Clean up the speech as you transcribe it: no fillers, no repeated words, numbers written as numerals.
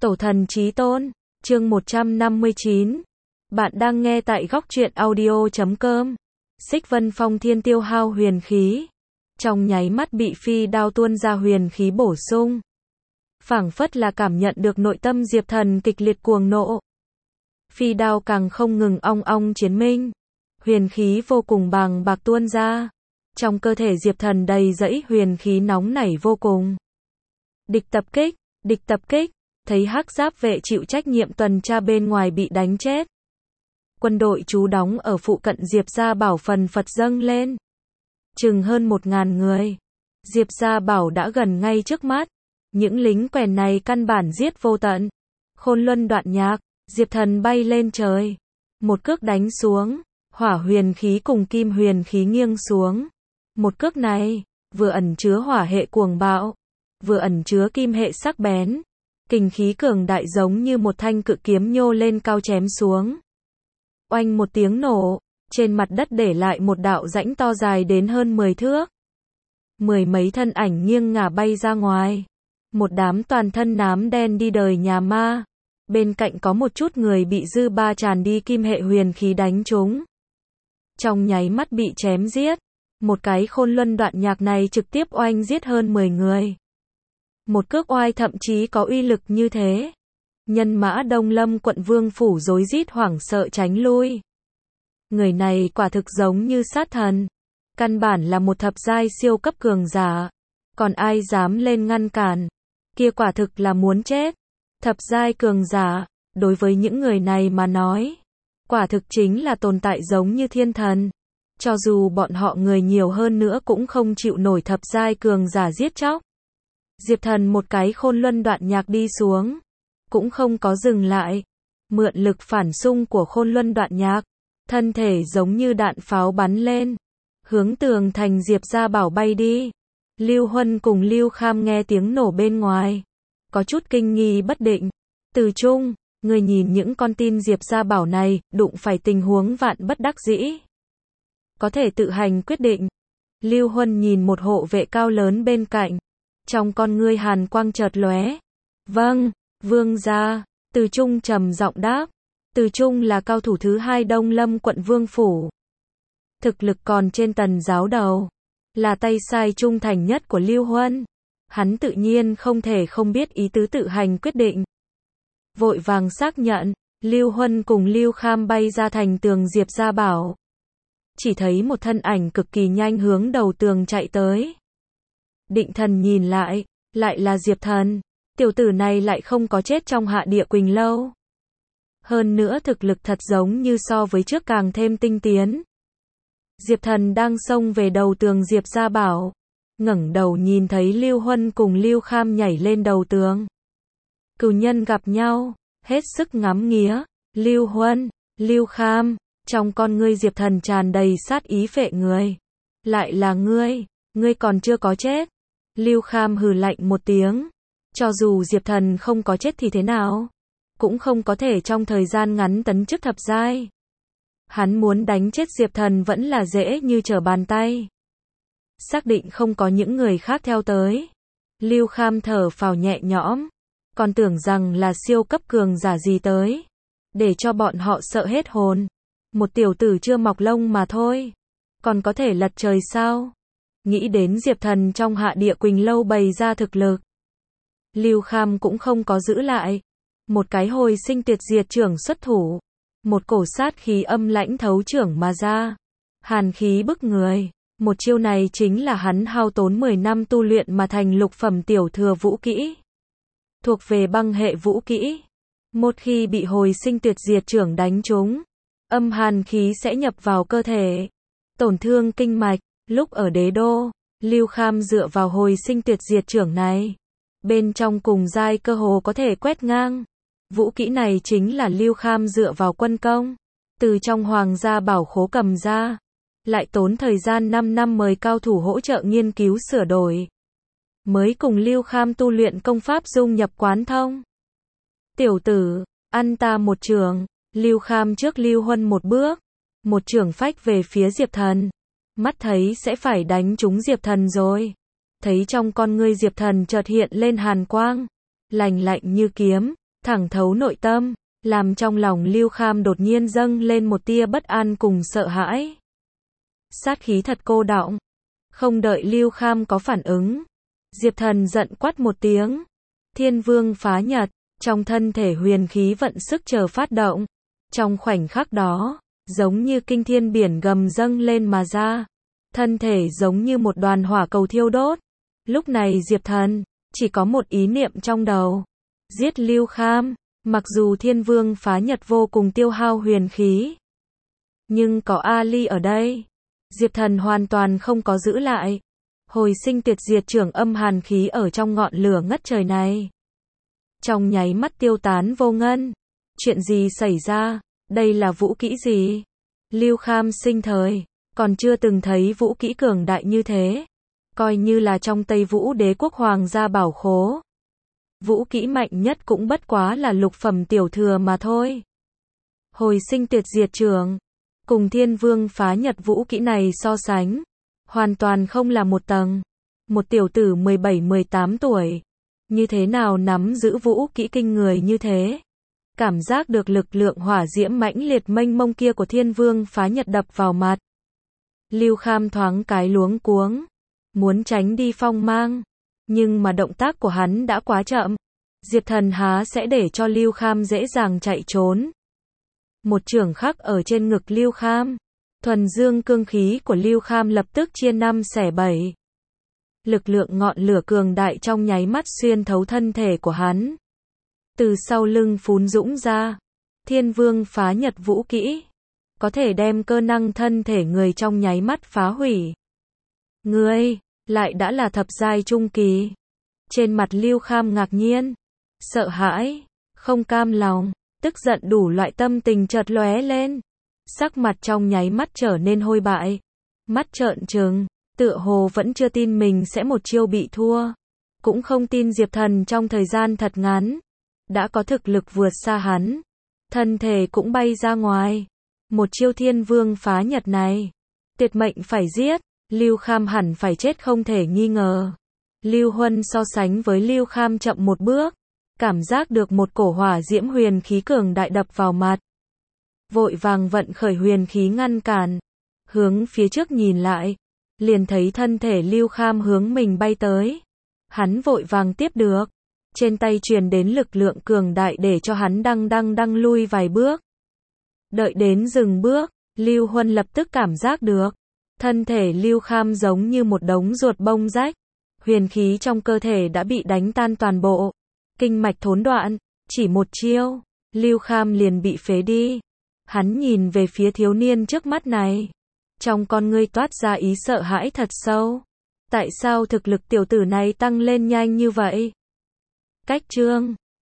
Tổ thần chí tôn, chương 159. Bạn đang nghe tại góc truyện audio.com. Xích Vân Phong Thiên tiêu hao huyền khí, trong nháy mắt bị phi đao tuôn ra huyền khí bổ sung. Phảng phất là cảm nhận được nội tâm Diệp Thần kịch liệt cuồng nộ. Phi đao càng không ngừng ong ong chiến minh, huyền khí vô cùng bàng bạc tuôn ra. Trong cơ thể Diệp Thần đầy dẫy huyền khí nóng nảy vô cùng. Địch tập kích, thấy hắc giáp vệ chịu trách nhiệm tuần tra bên ngoài bị đánh chết. Quân đội trú đóng ở phụ cận Diệp Gia Bảo phần phật dâng lên. Chừng hơn 1000 người. Diệp Gia Bảo đã gần ngay trước mắt. Những lính quèn này căn bản giết vô tận. Khôn luân đoạn nhạc, Diệp Thần bay lên trời. Một cước đánh xuống, hỏa huyền khí cùng kim huyền khí nghiêng xuống. Một cước này, vừa ẩn chứa hỏa hệ cuồng bạo, vừa ẩn chứa kim hệ sắc bén. Kình khí cường đại giống như một thanh cự kiếm nhô lên cao chém xuống. Oanh một tiếng nổ, trên mặt đất để lại một đạo rãnh to dài đến hơn 10 thước. Mười mấy thân ảnh nghiêng ngả bay ra ngoài. Một đám toàn thân nám đen đi đời nhà ma. Bên cạnh có một chút người bị dư ba tràn đi kim hệ huyền khí đánh trúng. Trong nháy mắt bị chém giết. Một cái khôn luân đoạn nhạc này trực tiếp oanh giết hơn 10 người. Một cước oai thậm chí có uy lực như thế. Nhân mã Đông Lâm quận Vương phủ rối rít hoảng sợ tránh lui. Người này quả thực giống như sát thần. Căn bản là một thập giai siêu cấp cường giả. Còn ai dám lên ngăn cản. Kia quả thực là muốn chết. Thập giai cường giả, đối với những người này mà nói, quả thực chính là tồn tại giống như thiên thần. Cho dù bọn họ người nhiều hơn nữa cũng không chịu nổi thập giai cường giả giết chóc. Diệp Thần một cái khôn luân đoạn nhạc đi xuống, cũng không có dừng lại. Mượn lực phản xung của khôn luân đoạn nhạc, thân thể giống như đạn pháo bắn lên, hướng tường thành Diệp Gia Bảo bay đi. Lưu Huân cùng Lưu Kham nghe tiếng nổ bên ngoài, có chút kinh nghi bất định. Từ Trung, người nhìn những con tin Diệp Gia Bảo này, đụng phải tình huống vạn bất đắc dĩ, có thể tự hành quyết định. Lưu Huân nhìn một hộ vệ cao lớn bên cạnh, trong con ngươi hàn quang chợt lóe. Vâng, vương gia. Từ Trung trầm giọng đáp. Từ Trung là cao thủ thứ 2 Đông Lâm quận Vương phủ. Thực lực còn trên Tần giáo đầu, là tay sai trung thành nhất của Lưu Huân. Hắn tự nhiên không thể không biết ý tứ tự hành quyết định. Vội vàng xác nhận, Lưu Huân cùng Lưu Kham bay ra thành tường Diệp Gia Bảo. Chỉ thấy một thân ảnh cực kỳ nhanh hướng đầu tường chạy tới. Định Thần nhìn lại là Diệp Thần. Tiểu tử này lại không có chết trong Hạ Địa Quỳnh Lâu. Hơn nữa thực lực thật giống như so với trước càng thêm tinh tiến. Diệp Thần đang xông về đầu tường Diệp Gia Bảo. Ngẩng đầu nhìn thấy Lưu Huân cùng Lưu Kham nhảy lên đầu tường. Cửu nhân gặp nhau, hết sức ngắm nghía. Lưu Huân, Lưu Kham, trong con ngươi Diệp Thần tràn đầy sát ý phệ người. Lại là ngươi còn chưa có chết. Lưu Kham hừ lạnh một tiếng. Cho dù Diệp Thần không có chết thì thế nào, cũng không có thể trong thời gian ngắn tấn chức thập giai. Hắn muốn đánh chết Diệp Thần vẫn là dễ như trở bàn tay. Xác định không có những người khác theo tới, Lưu Kham thở phào nhẹ nhõm, còn tưởng rằng là siêu cấp cường giả gì tới, để cho bọn họ sợ hết hồn. Một tiểu tử chưa mọc lông mà thôi, còn có thể lật trời sao? Nghĩ đến Diệp Thần trong Hạ Địa Quỳnh Lâu bày ra thực lực, Lưu Kham cũng không có giữ lại. Một cái hồi sinh tuyệt diệt trưởng xuất thủ, một cổ sát khí âm lãnh thấu trưởng mà ra, hàn khí bức người. Một chiêu này chính là hắn hao tốn 10 năm tu luyện mà thành lục phẩm tiểu thừa vũ kỹ, thuộc về băng hệ vũ kỹ. Một khi bị hồi sinh tuyệt diệt trưởng đánh trúng, âm hàn khí sẽ nhập vào cơ thể, tổn thương kinh mạch. Lúc ở Đế Đô, Lưu Kham dựa vào hồi sinh tuyệt diệt trưởng này, bên trong cùng giai cơ hồ có thể quét ngang. Vũ kỹ này chính là Lưu Kham dựa vào quân công, từ trong Hoàng gia bảo khố cầm ra, lại tốn thời gian 5 năm mời cao thủ hỗ trợ nghiên cứu sửa đổi, mới cùng Lưu Kham tu luyện công pháp dung nhập quán thông. Tiểu tử, ăn ta một trường. Lưu Kham trước Lưu Huân một bước, một trường phách về phía Diệp Thần. Mắt thấy sẽ phải đánh trúng Diệp Thần rồi. Thấy trong con ngươi Diệp Thần chợt hiện lên hàn quang, lạnh lạnh như kiếm, thẳng thấu nội tâm, làm trong lòng Lưu Kham đột nhiên dâng lên một tia bất an cùng sợ hãi. Sát khí thật cô đọng. Không đợi Lưu Kham có phản ứng, Diệp Thần giận quát một tiếng. Thiên Vương phá nhật, trong thân thể huyền khí vận sức chờ phát động. Trong khoảnh khắc đó, giống như kinh thiên biển gầm dâng lên mà ra. Thân thể giống như một đoàn hỏa cầu thiêu đốt. Lúc này Diệp Thần chỉ có một ý niệm trong đầu. Giết Lưu Kham. Mặc dù Thiên Vương phá nhật vô cùng tiêu hao huyền khí, nhưng có Ali ở đây, Diệp Thần hoàn toàn không có giữ lại. Hồi sinh tuyệt diệt trưởng âm hàn khí ở trong ngọn lửa ngất trời này, trong nháy mắt tiêu tán vô ngân. Chuyện gì xảy ra? Đây là vũ kỹ gì? Lưu Kham sinh thời còn chưa từng thấy vũ kỹ cường đại như thế, coi như là trong Tây Vũ Đế quốc hoàng gia bảo khố, vũ kỹ mạnh nhất cũng bất quá là lục phẩm tiểu thừa mà thôi. Hồi sinh tuyệt diệt trưởng cùng Thiên Vương phá nhật vũ kỹ này so sánh, hoàn toàn không là một tầng. Một tiểu tử 17-18 tuổi, như thế nào nắm giữ vũ kỹ kinh người như thế? Cảm giác được lực lượng hỏa diễm mãnh liệt mênh mông kia của Thiên Vương phá nhật đập vào mặt. Lưu Kham thoáng cái luống cuống, muốn tránh đi phong mang, nhưng mà động tác của hắn đã quá chậm. Diệp Thần há sẽ để cho Lưu Kham dễ dàng chạy trốn. Một chưởng khắc ở trên ngực Lưu Kham, thuần dương cương khí của Lưu Kham lập tức chia 5 xẻ 7. Lực lượng ngọn lửa cường đại trong nháy mắt xuyên thấu thân thể của hắn. Từ sau lưng phún dũng ra, Thiên Vương phá nhật vũ kỹ, có thể đem cơ năng thân thể người trong nháy mắt phá hủy. Ngươi, lại đã là thập giai trung kỳ. Trên mặt Lưu Kham ngạc nhiên, sợ hãi, không cam lòng, tức giận đủ loại tâm tình chợt lóe lên. Sắc mặt trong nháy mắt trở nên hôi bại, mắt trợn trừng, tựa hồ vẫn chưa tin mình sẽ một chiêu bị thua, cũng không tin Diệp Thần trong thời gian thật ngắn đã có thực lực vượt xa hắn, thân thể cũng bay ra ngoài. Một chiêu Thiên Vương phá nhật này, tuyệt mệnh phải giết, Lưu Kham hẳn phải chết không thể nghi ngờ. Lưu Huân so sánh với Lưu Kham chậm một bước, cảm giác được một cổ hỏa diễm huyền khí cường đại đập vào mặt, vội vàng vận khởi huyền khí ngăn cản, hướng phía trước nhìn lại, liền thấy thân thể Lưu Kham hướng mình bay tới. Hắn vội vàng tiếp được, trên tay truyền đến lực lượng cường đại để cho hắn đang lui vài bước. Đợi đến dừng bước, Lưu Huân lập tức cảm giác được, thân thể Lưu Kham giống như một đống ruột bông rách, huyền khí trong cơ thể đã bị đánh tan toàn bộ, kinh mạch thốn đoạn, chỉ một chiêu, Lưu Kham liền bị phế đi. Hắn nhìn về phía thiếu niên trước mắt này, trong con ngươi toát ra ý sợ hãi thật sâu. Tại sao thực lực tiểu tử này tăng lên nhanh như vậy? Cách chương